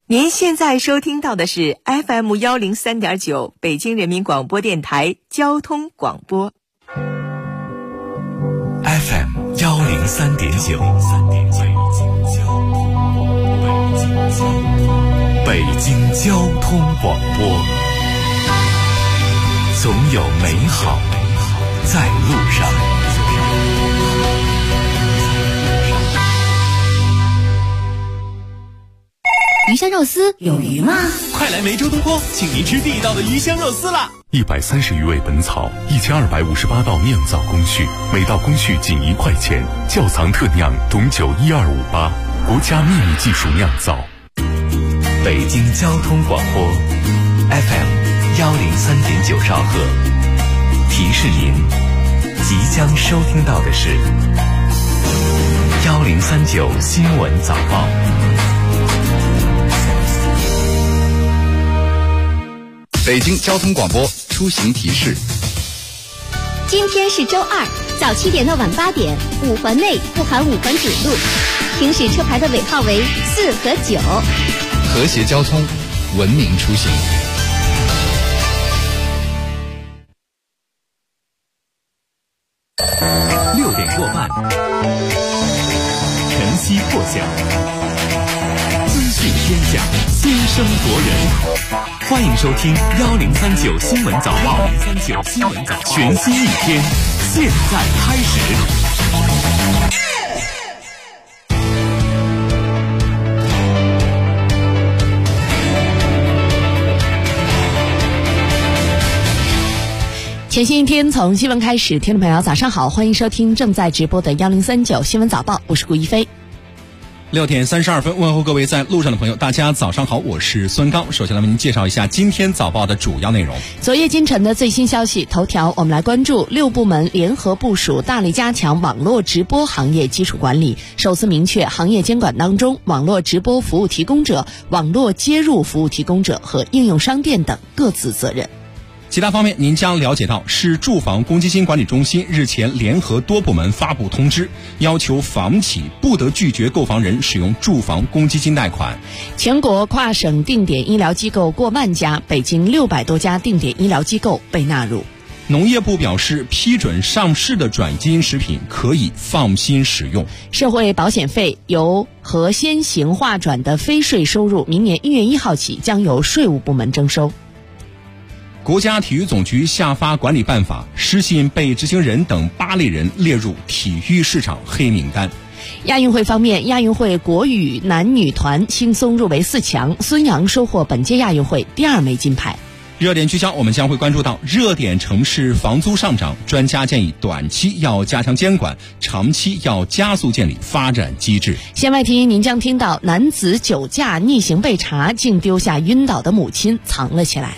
您现在收听到的是 FM103.9 北京人民广播电台交通广播。 FM103.9 北京交通广播，总有美好在路上。 鱼香肉丝有鱼吗？ 快来梅州东坡，请您吃地道的鱼香肉丝啦 ！130余味本草，1258道酿造工序，每道工序仅1块钱。窖藏特酿董酒12588，国家秘密技术酿造。北京交通广播 FM103.9兆赫，提示您即将收听到的是1039新闻早报。 北京交通广播出行提示： 今天是周二，早7点到晚8点，5环内不含5环主路，行驶车牌的尾号为4和9。 和谐交通，文明出行。 6点过半，晨曦破晓，资讯天下，先声夺人。欢迎收听1039新闻早报，1039新闻早报，全新一天，现在开始。 全新一天从新闻开始，听众朋友早上好，欢迎收听正在直播的1039新闻早报，我是顾一飞。 6点32分，问候各位在路上的朋友，大家早上好，我是孙刚。首先来为您介绍一下今天早报的主要内容。 昨夜今晨的最新消息，头条我们来关注6部门联合部署，大力加强网络直播行业基础管理，首次明确行业监管当中，网络直播服务提供者、网络接入服务提供者和应用商店等各自责任。 其他方面，您将了解到，市住房公积金管理中心日前联合多部门发布通知，要求房企不得拒绝购房人使用住房公积金贷款。 全国跨省定点医疗机构过万家，北京600多家定点医疗机构被纳入。 农业部表示，批准上市的转基因食品可以放心使用。 社会保险费由和先行划转的非税收入，明年1月1号起将由税务部门征收。 国家体育总局下发管理办法，失信被执行人等8类人列入体育市场黑名单。 亚运会方面，亚运会国羽男女团轻松入围4强，孙杨收获本届亚运会第2枚金牌。 热点聚焦，我们将会关注到热点城市房租上涨，专家建议短期要加强监管，长期要加速建立发展机制。 线外听您将听到男子酒驾逆行被查，竟丢下晕倒的母亲藏了起来。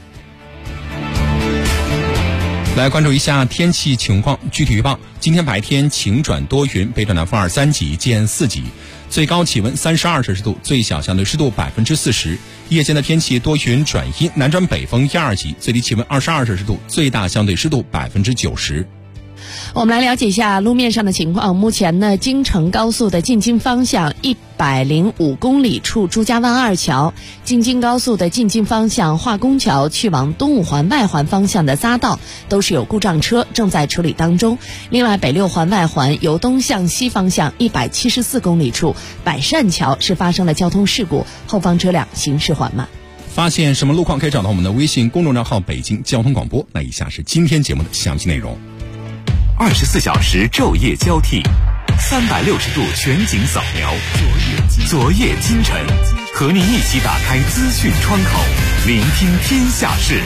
来关注一下天气情况，具体预报：今天白天晴转多云，北转南风2、3级见4级，最高气温32摄氏度，最小相对湿度40%。夜间的天气多云转阴，南转北风1、2级，最低气温22摄氏度，最大相对湿度90%。 我们来了解一下路面上的情况。目前呢，京承高速的进京方向105公里处朱家湾2桥，京津高速的进京方向化工桥去往东五环外环方向的匝道都是有故障车，正在处理当中。另外，北6环外环由东向西方向174公里处百善桥是发生了交通事故，后方车辆行驶缓慢。 发现什么路况可以找到我们的微信公众账号北京交通广播。那以下是今天节目的详细内容。 24小时昼夜交替，360度全景扫描，昨夜今晨，和您一起打开资讯窗口，聆听天下事。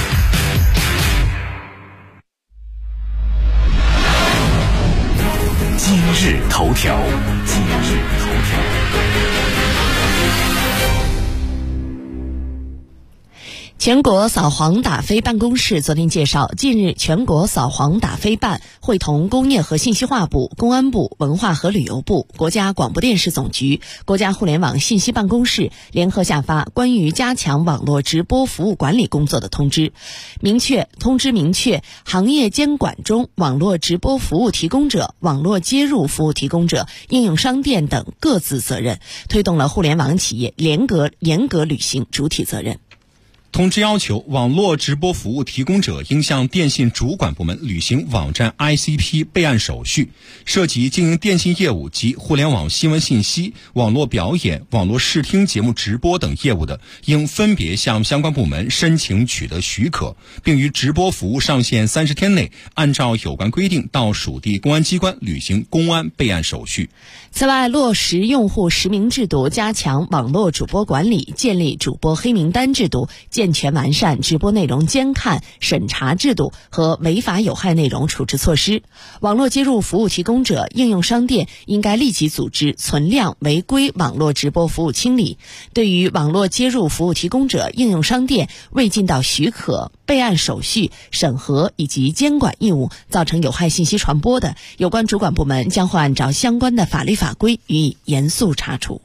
今日头条，今日头条。 全国扫黄打非办公室昨天介绍，近日全国扫黄打非办会同工业和信息化部、公安部、文化和旅游部、国家广播电视总局、国家互联网信息办公室联合下发关于加强网络直播服务管理工作的通知，通知明确行业监管中网络直播服务提供者、网络接入服务提供者、应用商店等各自责任，推动了互联网企业严格履行主体责任。 通知要求，网络直播服务提供者应向电信主管部门履行网站 ICP 备案手续，涉及经营电信业务及互联网新闻信息、网络表演、网络视听节目直播等业务的，应分别向相关部门申请取得许可，并于直播服务上线30天内，按照有关规定到属地公安机关履行公安备案手续。 此外，落实用户实名制度，加强网络主播管理，建立主播黑名单制度，健全完善直播内容监看审查制度和违法有害内容处置措施。网络接入服务提供者、应用商店应该立即组织存量违规网络直播服务清理。对于网络接入服务提供者、应用商店未尽到许可、备案手续、审核以及监管义务，造成有害信息传播的，有关主管部门将会按照相关的法律法规予以严肃查处。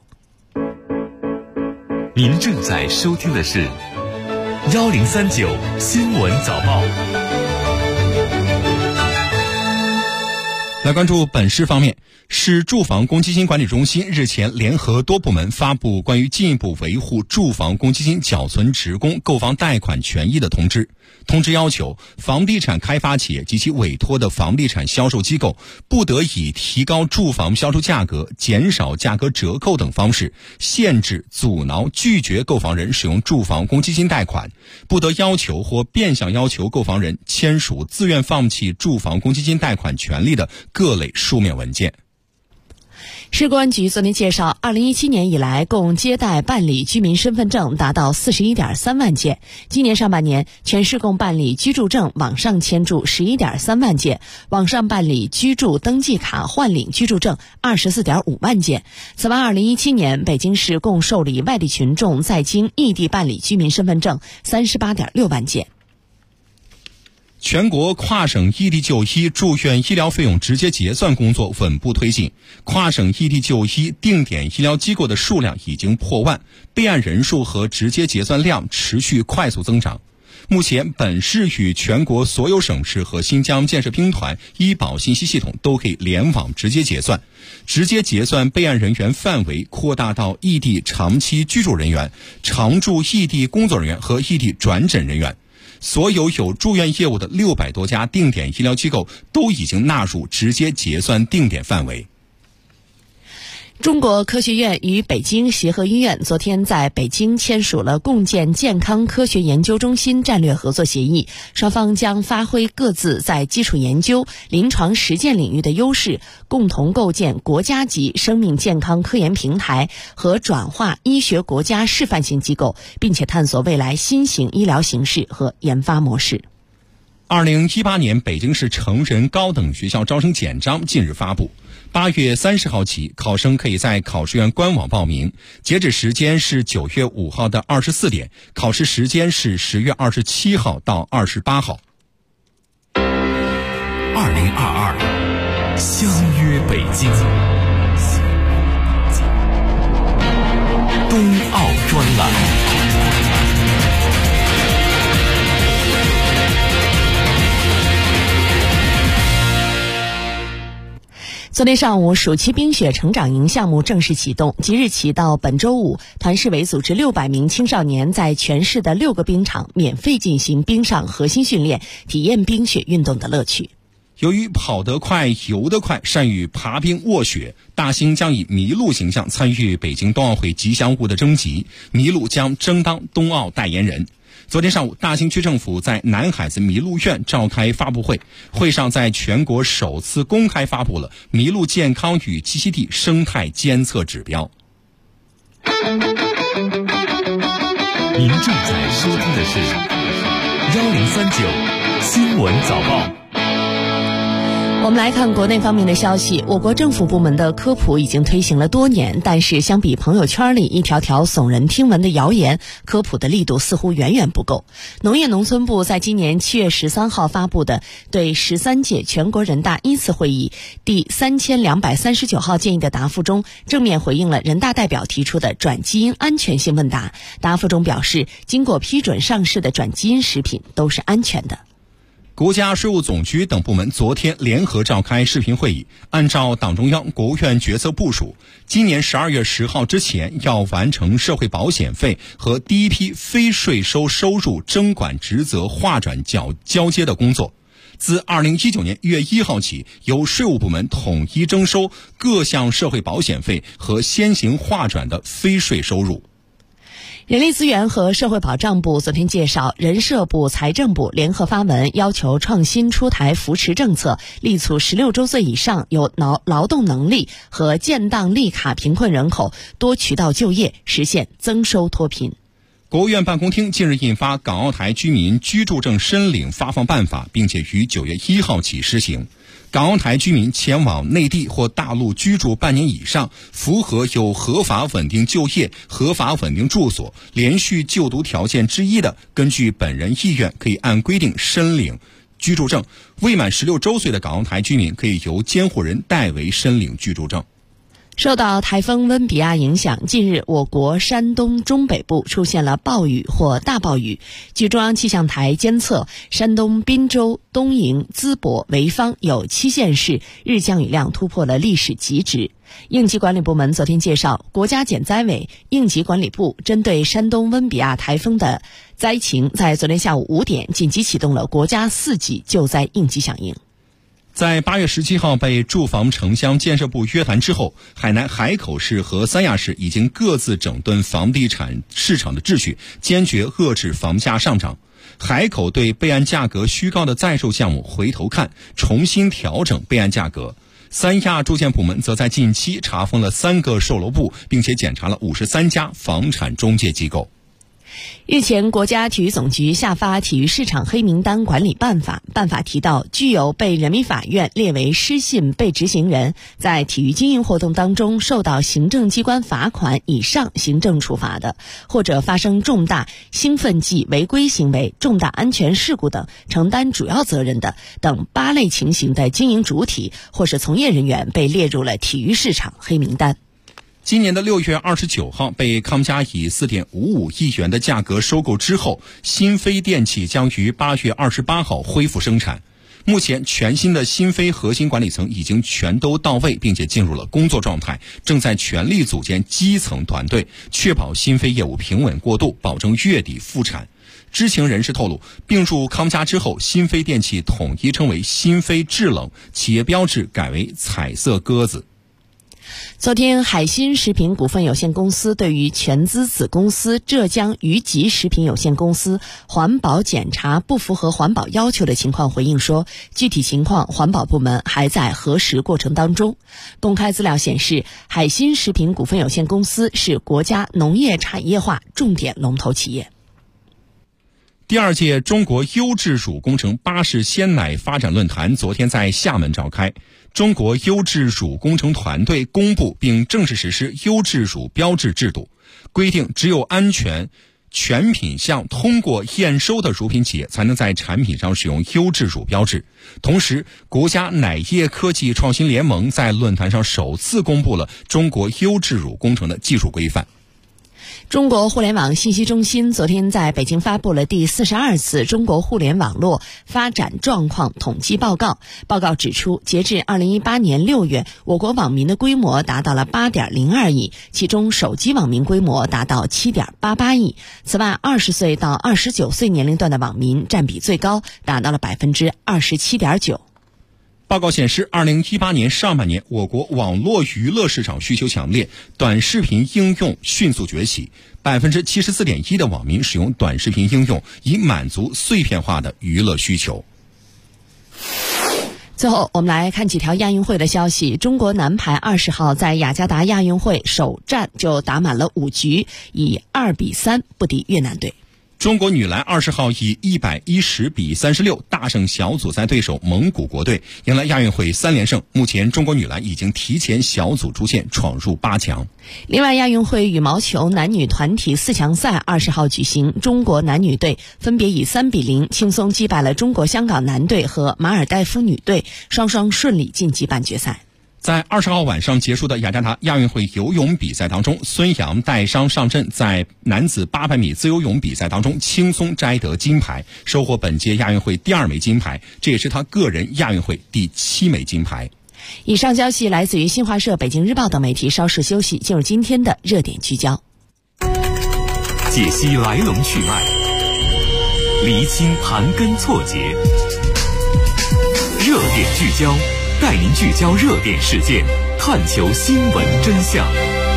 您正在收听的是1039新闻早报。 来关注本市方面，市住房公积金管理中心日前联合多部门发布关于进一步维护住房公积金缴存职工购房贷款权益的通知。通知要求，房地产开发企业及其委托的房地产销售机构不得以提高住房销售价格、减少价格折扣等方式限制、阻挠、拒绝购房人使用住房公积金贷款，不得要求或变相要求购房人签署自愿放弃住房公积金贷款权利的各类书面文件。 市公安局昨天介绍，2017年以来共接待办理居民身份证达到41.3万件，今年上半年全市共办理居住证网上签注11.3万件，网上办理居住登记卡换领居住证24.5万件。此外，2017年北京市共受理外地群众在京异地办理居民身份证38.6万件。 全国跨省异地就医住院医疗费用直接结算工作稳步推进，跨省异地就医定点医疗机构的数量已经破万，备案人数和直接结算量持续快速增长。目前，本市与全国所有省市和新疆建设兵团医保信息系统都可以联网直接结算，直接结算备案人员范围扩大到异地长期居住人员、常驻异地工作人员和异地转诊人员。所有有住院业务的600多家定点医疗机构都已经纳入直接结算定点范围。 中国科学院与北京协和医院昨天在北京签署了共建健康科学研究中心战略合作协议，双方将发挥各自在基础研究、临床实践领域的优势，共同构建国家级生命健康科研平台和转化医学国家示范性机构，并且探索未来新型医疗形式和研发模式。 2018年北京市成人高等学校招生简章近日发布，8月30号起，考生可以在考试院官网报名，截止时间是9月5号的24点，考试时间是10月27号到28号。 2022相约北京，冬奥专栏。 昨天上午，暑期冰雪成长营项目正式启动，即日起到本周五，团市委组织600名青少年在全市的6个冰场免费进行冰上核心训练，体验冰雪运动的乐趣。 由于跑得快、游得快，善于爬冰卧雪，大兴将以麋鹿形象参与北京冬奥会吉祥物的征集，麋鹿将争当冬奥代言人。昨天上午，大兴区政府在南海子麋鹿院召开发布会，会上在全国首次公开发布了麋鹿健康与栖息地生态监测指标。 您正在收听的是1039新闻早报。 我们来看国内方面的消息，我国政府部门的科普已经推行了多年，但是相比朋友圈里一条条耸人听闻的谣言，科普的力度似乎远远不够。农业农村部在今年7月13号发布的对13届全国人大一次会议第3239号建议的答复中，正面回应了人大代表提出的转基因安全性问答。答复中表示，经过批准上市的转基因食品都是安全的。 国家税务总局等部门昨天联合召开视频会议，按照党中央、国务院决策部署，今年12月10号之前要完成社会保险费和第一批非税收收入征管职责划转交接的工作。自2019年1月1号起，由税务部门统一征收各项社会保险费和先行划转的非税收入。 人力资源和社会保障部昨天介绍，人社部、财政部联合发文，要求创新出台扶持政策，力促16周岁以上有劳动能力和建档立卡贫困人口多渠道就业，实现增收脱贫。 国务院办公厅近日印发《港澳台居民居住证申领发放办法》，并且于9月1号起施行。港澳台居民前往内地或大陆居住半年以上，符合有合法稳定就业、合法稳定住所、连续就读条件之一的，根据本人意愿可以按规定申领居住证。未满16周岁的港澳台居民可以由监护人代为申领居住证。 受到台风温比亚影响，近日我国山东中北部出现了暴雨或大暴雨。据中央气象台监测，山东滨州、东营、淄博、潍坊有7县市日降雨量突破了历史极值。应急管理部门昨天介绍，国家减灾委、应急管理部针对山东温比亚台风的灾情，在昨天下午5点紧急启动了国家4级救灾应急响应。 在8月17号被住房城乡建设部约谈之后，海南海口市和三亚市已经各自整顿房地产市场的秩序，坚决遏制房价上涨。海口对备案价格虚高的在售项目回头看，重新调整备案价格。三亚住建部门则在近期查封了3个售楼部，并且检查了53家房产中介机构。 日前，国家体育总局下发《体育市场黑名单管理办法》，办法提到，具有被人民法院列为失信被执行人，在体育经营活动当中受到行政机关罚款以上行政处罚的，或者发生重大兴奋剂违规行为、重大安全事故等承担主要责任的等8类情形的经营主体或是从业人员被列入了体育市场黑名单。 今年的6月29号被康佳以4.55亿元的价格收购之后，新飞电器将于8月28号恢复生产。目前全新的新飞核心管理层已经全都到位，并且进入了工作状态，正在全力组建基层团队，确保新飞业务平稳过渡，保证月底复产。知情人士透露，并入康佳之后，新飞电器统一称为新飞制冷，企业标志改为彩色鸽子。 昨天，海鑫食品股份有限公司对于全资子公司浙江余吉食品有限公司环保检查不符合环保要求的情况回应说，具体情况环保部门还在核实过程当中。公开资料显示，海鑫食品股份有限公司是国家农业产业化重点龙头企业。 第2届中国优质乳工程巴氏鲜奶发展论坛昨天在厦门召开。中国优质乳工程团队公布并正式实施优质乳标志制度，规定只有安全全品项通过验收的乳品企业才能在产品上使用优质乳标志。同时，国家奶业科技创新联盟在论坛上首次公布了中国优质乳工程的技术规范。 中国互联网信息中心昨天在北京发布了第42次中国互联网络发展状况统计报告。报告指出，截至2018年6月，我国网民的规模达到了 8.02 亿，其中手机网民规模达到 7.88 亿。此外，20岁到29岁年龄段的网民占比最高，达到了 27.9%。 报告显示，2018年上半年，我国网络娱乐市场需求强烈，短视频应用迅速崛起。74.1% 的网民使用短视频应用，以满足碎片化的娱乐需求。 最后，我们来看几条亚运会的消息。中国男排20号在雅加达亚运会首战就打满了5局，以2-3不敌越南队。 中国女篮20号以110比36大胜小组赛对手蒙古国队，迎来亚运会3连胜。目前中国女篮已经提前小组出线，闯入8强。 另外，亚运会羽毛球男女团体4强赛20号举行，中国男女队分别以3比0轻松击败了中国香港男队和马尔代夫女队，双双顺利晋级半决赛。 在20号晚上结束的雅加达亚运会游泳比赛当中，孙杨带伤上阵，在男子800米自由泳比赛当中轻松摘得金牌，收获本届亚运会第2枚金牌，这也是他个人亚运会第7枚金牌。 以上消息来自于新华社、北京日报等媒体。稍事休息，进入今天的热点聚焦， 解析来龙去脉，厘清盘根错节，热点聚焦，带您聚焦热点事件，探求新闻真相。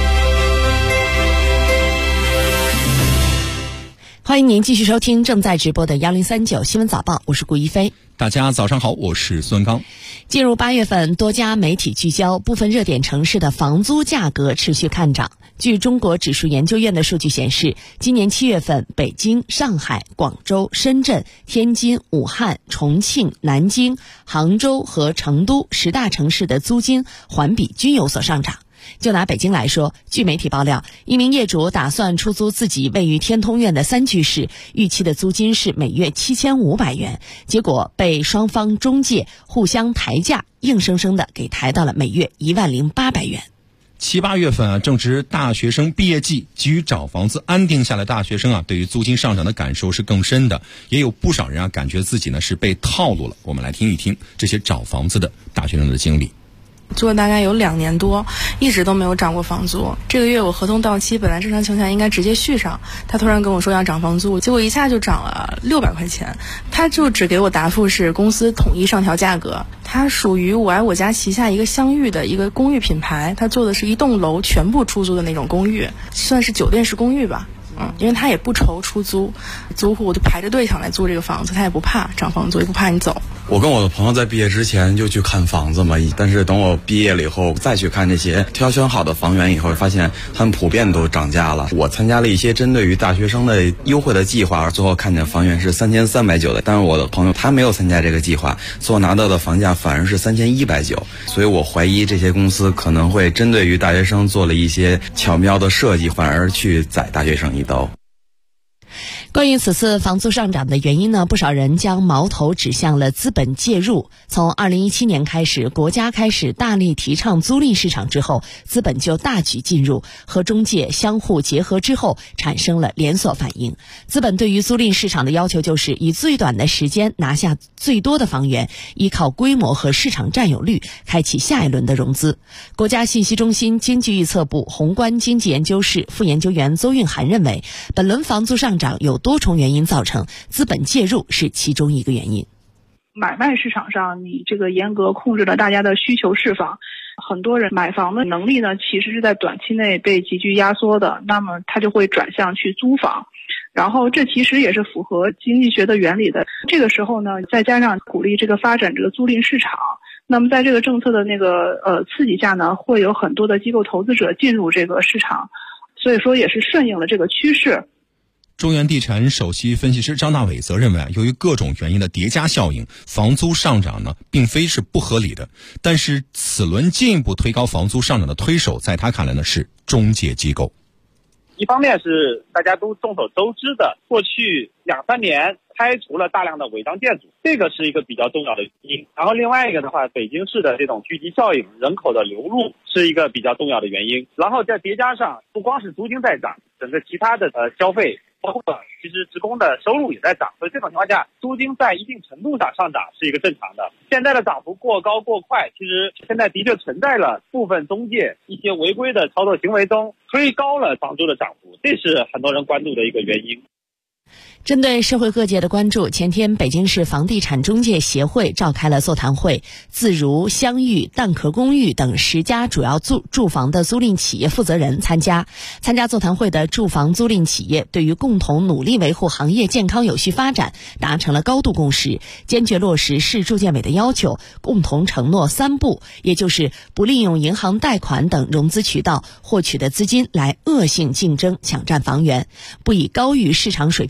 欢迎您继续收听正在直播的1039新闻早报，我是顾一飞。 大家早上好，我是孙刚。 进入8月份，多家媒体聚焦部分热点城市的房租价格持续看涨。据中国指数研究院的数据显示，今年7月份，北京、上海、广州、深圳、天津、武汉、重庆、南京、杭州和成都10大城市的租金环比均有所上涨。就拿北京来说，据媒体爆料，一名业主打算出租自己位于天通苑的3居室，预期的租金是每月7500元，结果被双方中介互相抬价，硬生生的给抬到了每月10800元。 7、8月份正值大学生毕业季，急于找房子安定下来的大学生对于租金上涨的感受是更深的，也有不少人感觉自己是被套路了。我们来听一听这些找房子的大学生的经历。 做了大概有2年多，一直都没有涨过房租。这个月我合同到期，本来正常情况下应该直接续上，他突然跟我说要涨房租，结果一下就涨了600块钱。他就只给我答复是公司统一上调价格。它属于我爱我家旗下一个相遇的一个公寓品牌，他做的是一栋楼全部出租的那种公寓，算是酒店式公寓吧。因为他也不愁出租，租户就排着队想来租这个房子，他也不怕涨房租，也不怕你走。 我跟我的朋友在毕业之前就去看房子嘛，但是等我毕业了以后再去看这些挑选好的房源以后，发现他们普遍都涨价了。我参加了一些针对于大学生的优惠的计划，最后看见房源是3390的，但是我的朋友他没有参加这个计划，最后拿到的房价反而是3190，所以我怀疑这些公司可能会针对于大学生做了一些巧妙的设计，反而去宰大学生一刀。 关于此次房租上涨的原因呢，不少人将矛头指向了资本介入。从2017年开始，国家开始大力提倡租赁市场之后，资本就大举进入，和中介相互结合之后，产生了连锁反应。资本对于租赁市场的要求就是以最短的时间拿下最多的房源，依靠规模和市场占有率开启下一轮的融资。国家信息中心经济预测部宏观经济研究室副研究员邹运涵认为，本轮房租上涨有多重原因造成，资本介入是其中一个原因。 买卖市场上，你这个严格控制了大家的需求释放，很多人买房的能力呢，其实是在短期内被急剧压缩的，那么他就会转向去租房。然后这其实也是符合经济学的原理的。这个时候呢，再加上鼓励这个发展这个租赁市场，那么在这个政策的刺激下呢，会有很多的机构投资者进入这个市场，所以说也是顺应了这个趋势。 中原地产首席分析师张大伟则认为由于各种原因的叠加效应，房租上涨呢并非是不合理的，但是此轮进一步推高房租上涨的推手，在他看来呢是中介机构。 一方面是大家都众所周知的，过去2-3年拆除了大量的违章建筑，这个是一个比较重要的原因。然后另外一个的话，北京市的这种聚集效应，人口的流入是一个比较重要的原因。然后再叠加上不光是租金在涨，整个其他的消费，包括其实职工的收入也在涨，所以这种情况下，租金在一定程度上上涨是一个正常的。现在的涨幅过高过快，其实现在的确存在了部分中介一些违规的操作行为中推高了房租的涨幅，这是很多人关注的一个原因。 针对社会各界的关注，前天北京市房地产中介协会召开了座谈会，自如、相遇、蛋壳公寓等10家主要住房的租赁企业负责人参加座谈会的住房租赁企业对于共同努力维护行业健康有序发展达成了高度共识，坚决落实市住建委的要求，共同承诺3不，也就是不利用银行贷款等融资渠道获取的资金来恶性竞争抢占房源，不以高于市场水平的租金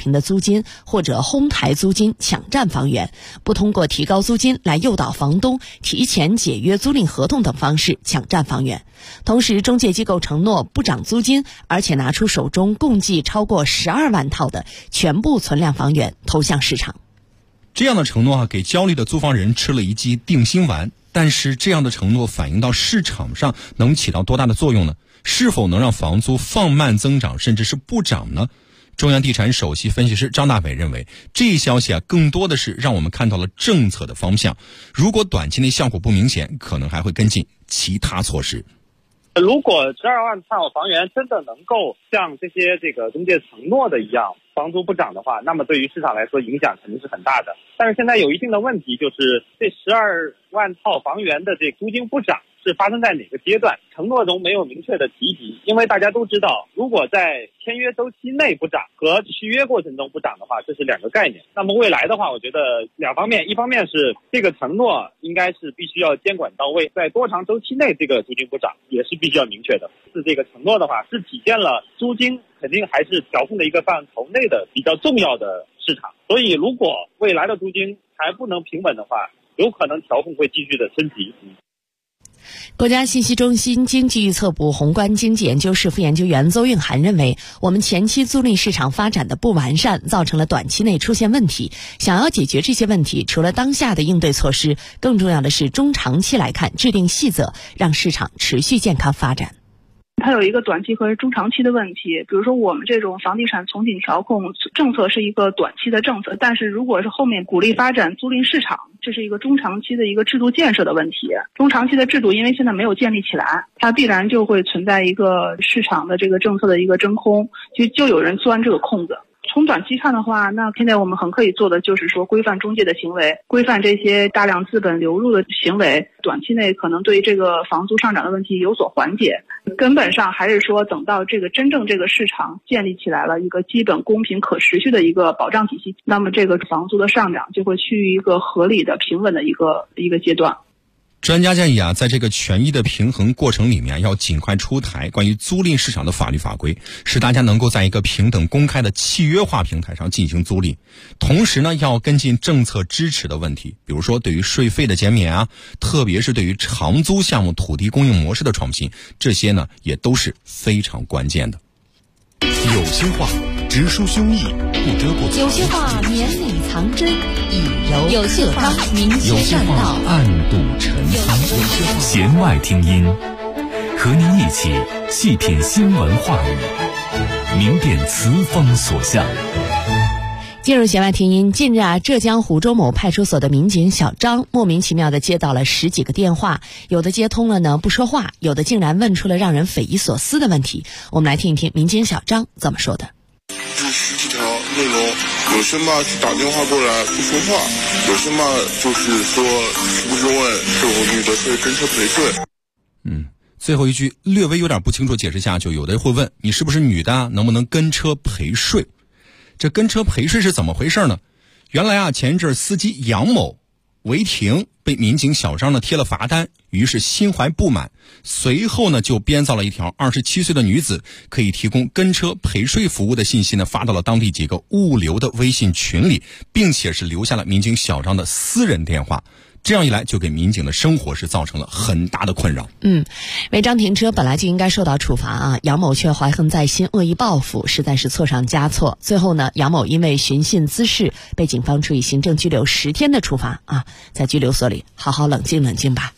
金或者哄抬租金抢占房源，不通过提高租金来诱导房东提前解约租赁合同等方式抢占房源。同时，中介机构承诺不涨租金，而且拿出手中共计超过12万套的全部存量房源投向市场。 这样的承诺给焦虑的租房人吃了一剂定心丸，但是这样的承诺反映到市场上能起到多大的作用呢？是否能让房租放慢增长，甚至是不涨呢？中央地产首席分析师张大伟认为，这一消息更多的是让我们看到了政策的方向，如果短期内效果不明显，可能还会跟进其他措施。 如果12万套房源真的能够像这些中介承诺的一样，房租不涨的话，那么对于市场来说影响肯定是很大的。但是现在有一定的问题，就是这12万套房源的租金不涨是发生在哪个阶段，承诺中没有明确的提及。因为大家都知道，如果在签约周期内不涨和续约过程中不涨的话，这是两个概念。那么未来的话，我觉得两方面，一方面是这个承诺应该是必须要监管到位，在多长周期内这个租金不涨也是必须要明确的。是这个承诺的话，是体现了租金肯定还是调控的一个范畴内的比较重要的市场。所以如果未来的租金还不能平稳的话，有可能调控会继续的升级。 国家信息中心经济预测部宏观经济研究室副研究员邹运涵认为，我们前期租赁市场发展的不完善，造成了短期内出现问题。想要解决这些问题，除了当下的应对措施，更重要的是中长期来看，制定细则，让市场持续健康发展。 它有一个短期和中长期的问题，比如说我们这种房地产从紧调控政策是一个短期的政策，但是如果是后面鼓励发展租赁市场，这是一个中长期的一个制度建设的问题。中长期的制度因为现在没有建立起来，它必然就会存在一个市场的这个政策的一个真空，就有人钻这个空子。从短期看的话，那现在我们很可以做的就是说规范中介的行为，规范这些大量资本流入的行为，短期内可能对这个房租上涨的问题有所缓解。根本上还是说等到这个真正这个市场建立起来了一个基本公平可持续的一个保障体系，那么这个房租的上涨就会趋于一个合理的平稳的一个阶段。 专家建议在这个权益的平衡过程里面，要尽快出台关于租赁市场的法律法规，使大家能够在一个平等公开的契约化平台上进行租赁。同时呢，要跟进政策支持的问题，比如说对于税费的减免特别是对于长租项目土地供应模式的创新，这些呢也都是非常关键的。 有些话直抒胸臆，不遮不藏； 有些话绵里藏针，以柔有些话明有些话暗度陈仓。弦外听音，和您一起细品新闻话语，明辨词风所向。 进入弦外听音，近日浙江湖州某派出所的民警小张莫名其妙地接到了10几个电话，有的接通了呢不说话，有的竟然问出了让人匪夷所思的问题。我们来听一听民警小张怎么说的。 这10几条内容，有些嘛是打电话过来不说话，有些嘛就是说是不是问是我女的是跟车陪睡。 最后一句略微有点不清楚，解释一下，就有的会问你是不是女的，能不能跟车陪睡。这跟车陪睡是怎么回事呢？原来前一阵司机杨某违停，被民警小张呢贴了罚单，于是心怀不满，随后呢就编造了一条27岁的女子可以提供跟车陪睡服务的信息呢发到了当地几个物流的微信群里，并且是留下了民警小张的私人电话。这样一来，就给民警的生活是造成了很大的困扰。 违章停车本来就应该受到处罚杨某却怀恨在心，恶意报复，实在是错上加错。最后呢，杨某因为寻衅滋事，被警方处以行政拘留10天的处罚在拘留所里好好冷静冷静吧。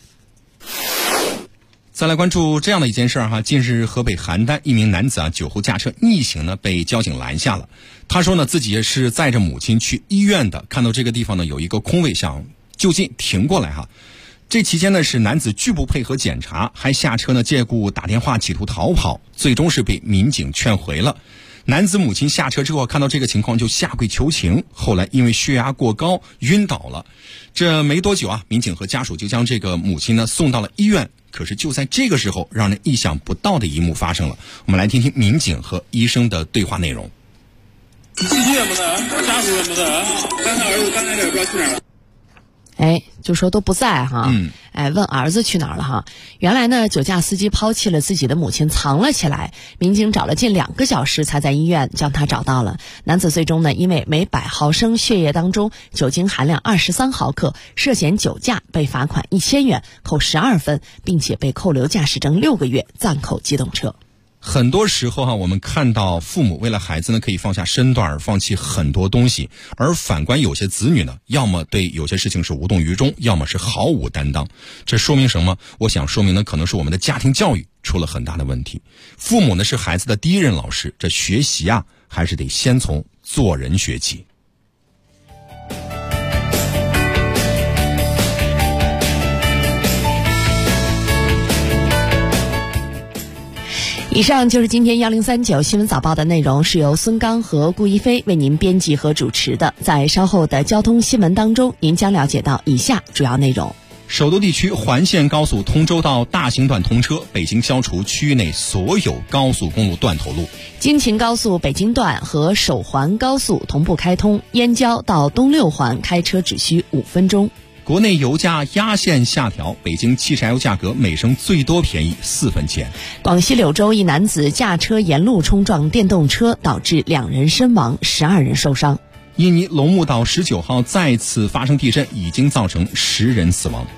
再来关注这样的一件事近日河北邯郸一名男子酒后驾车逆行呢，被交警拦下了。他说呢，自己是载着母亲去医院的，看到这个地方呢有一个空位，想就近停过来这期间呢，是男子拒不配合检查，还下车呢借故打电话企图逃跑，最终是被民警劝回了。男子母亲下车之后看到这个情况就下跪求情，后来因为血压过高晕倒了。这没多久民警和家属就将这个母亲呢送到了医院。可是就在这个时候，让人意想不到的一幕发生了。我们来听听民警和医生的对话内容。 司机也没事，家属也没事，刚才儿子刚才这不知道去哪儿了。 就说都不在哈。问儿子去哪儿了哈。原来呢，酒驾司机抛弃了自己的母亲，藏了起来。民警找了近2个小时，才在医院将他找到了。男子最终呢，因为每100毫升血液当中酒精含量23毫克，涉嫌酒驾，被罚款1000元，扣12分，并且被扣留驾驶证6个月，暂扣机动车。 很多时候我们看到父母为了孩子呢，可以放下身段，放弃很多东西，而反观有些子女呢，要么对有些事情是无动于衷，要么是毫无担当。这说明什么？我想说明呢，可能是我们的家庭教育出了很大的问题。父母呢是孩子的第一任老师，这学习还是得先从做人学起。 以上就是今天1039新闻早报的内容，是由孙刚和顾一飞为您编辑和主持的。在稍后的交通新闻当中，您将了解到以下主要内容。 首都地区环线高速通州到大兴段通车，北京消除区域内所有高速公路断头路。 京秦高速北京段和首环高速同步开通，燕郊到东六环开车只需5分钟。 国内油价压线下调，北京汽柴油价格每升最多便宜4分钱。 广西柳州一男子驾车沿路冲撞电动车，导致2人身亡，12人受伤。 印尼龙目岛19号再次发生地震，已经造成10人死亡。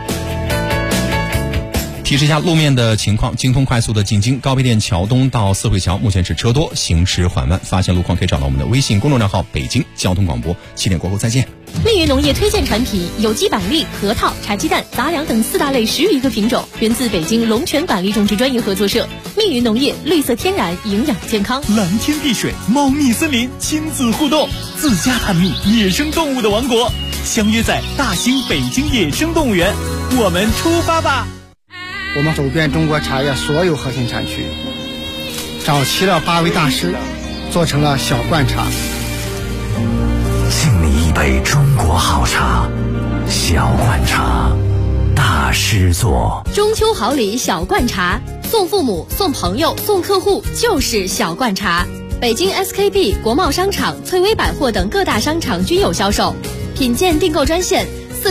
提示一下路面的情况，京通快速的进京高碑店桥东到四惠桥目前是车多，行驶缓慢。发现路况可以找到我们的微信公众账号北京交通广播。7点过后再见。 蜜云农业推荐产品有机板栗、核桃、茶鸡蛋、杂粮等4大类10余个品种，源自北京龙泉板栗种植专业合作社。蜜云农业，绿色天然，营养健康。 蓝天碧水，猫蜜森林，亲子互动，自家探秘野生动物的王国，相约在大兴北京野生动物园，我们出发吧！ 我们走遍中国茶叶所有核心产区，找齐了8位大师，做成了小罐茶。 敬你一杯中国好茶，小罐茶，大师做。 中秋好礼小罐茶，送父母、送朋友、送客户就是小罐茶。北京 SKP、国贸商场、翠微百货等各大商场均有销售。品鉴订购专线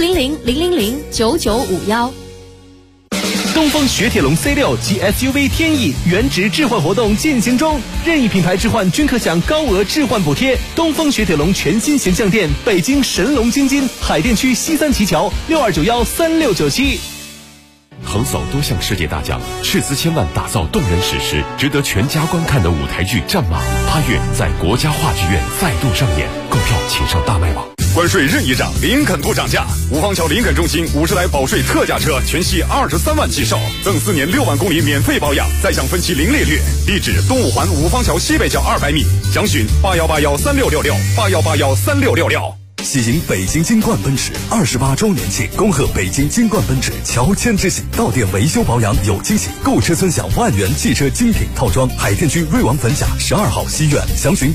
400-000-9951。 东风雪铁龙 C6 及 SUV 天翼原值置换活动进行中，任意品牌置换均可享高额置换补贴。东风雪铁龙全新形象店，北京神龙京津海淀区西三旗桥62913697。 横扫多项世界大奖，斥资千万打造动人史诗，值得全家观看的舞台剧《战马》8月在国家话剧院再度上演，购票请上大麦网。 关税任意涨，林肯不涨价。五坊桥林肯中心50来保税特价车，全系23万起售，赠4年6万公里免费保养，再享分期零利率。地址：东五环五坊桥西北角200米，详询81813666，81813666。 喜迎北京金冠奔驰28周年庆，恭贺北京金冠奔驰乔迁之喜，到店维修保养有惊喜，购车尊享万元汽车精品套装。海淀区瑞王坟甲12号西苑，详询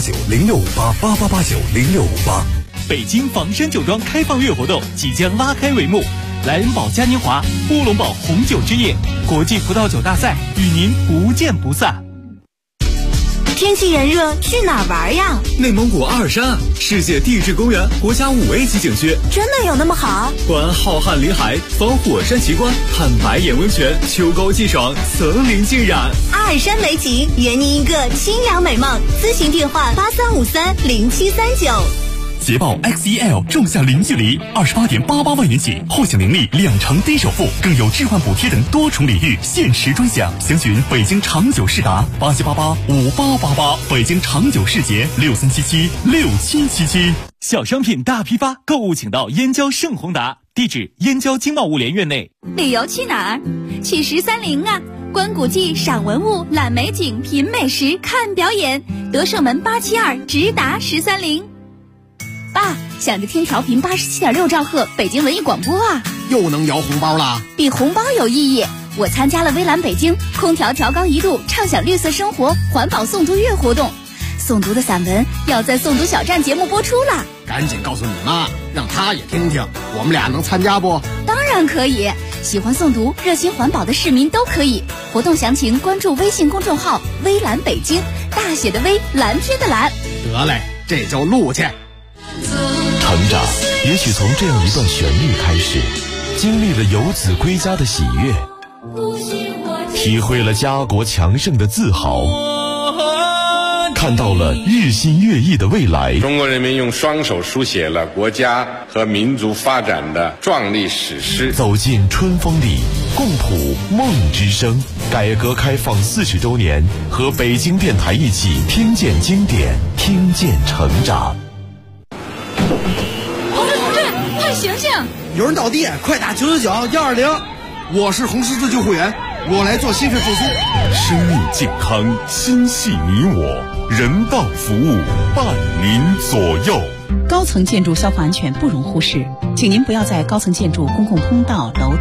88890658，88890658。 北京房山酒庄开放月活动即将拉开帷幕，莱恩堡嘉年华、乌龙堡红酒之夜、国际葡萄酒大赛与您不见不散。 天气炎热，去哪儿玩呀？ 内蒙古阿尔山，世界地质公园国家5A级景区， 真的有那么好？ 观浩瀚林海，访火山奇观，看白眼温泉，秋高气爽，层林尽染。 阿尔山美景，圆您一个清凉美梦。咨询电话83530739。 捷豹 XEL 仲夏零距离，28.88万元起，或享年利2成低首付，更有置换补贴等多重礼遇，限时专享。详询北京长久世达87885888，北京长久世捷63776777。 小商品大批发，购物请到燕郊盛宏达，地址燕郊经贸物联院内。 旅游去哪儿？去130啊！观古迹、赏文物、览美景、品美食、看表演，德胜门872直达130。爸，想着听调频87.6兆赫北京文艺广播啊， 又能摇红包啦！ 比红包有意义。我参加了微蓝北京空调调高1度畅享绿色生活环保诵读月活动，诵读的散文要在诵读小站节目播出了， 赶紧告诉你妈，让她也听听。我们俩能参加不？ 当然可以，喜欢诵读、热心环保的市民都可以。活动详情关注微信公众号微蓝北京，大写的微，蓝天的蓝。 得嘞，这就录去。 成长也许从这样一段旋律开始，经历了游子归家的喜悦，体会了家国强盛的自豪，看到了日新月异的未来。 中国人民用双手书写了国家和民族发展的壮丽史诗。 走进春风里，共谱梦之声。改革开放40周年，和北京电台一起听见经典，听见成长。 同志，快醒醒！ 有人倒地，快打999-120。我是红十字救护员，我来做心肺复苏。 生命健康，心系你我，人道服务伴您左右。 高层建筑消防安全不容忽视，请您不要在高层建筑、公共通道、楼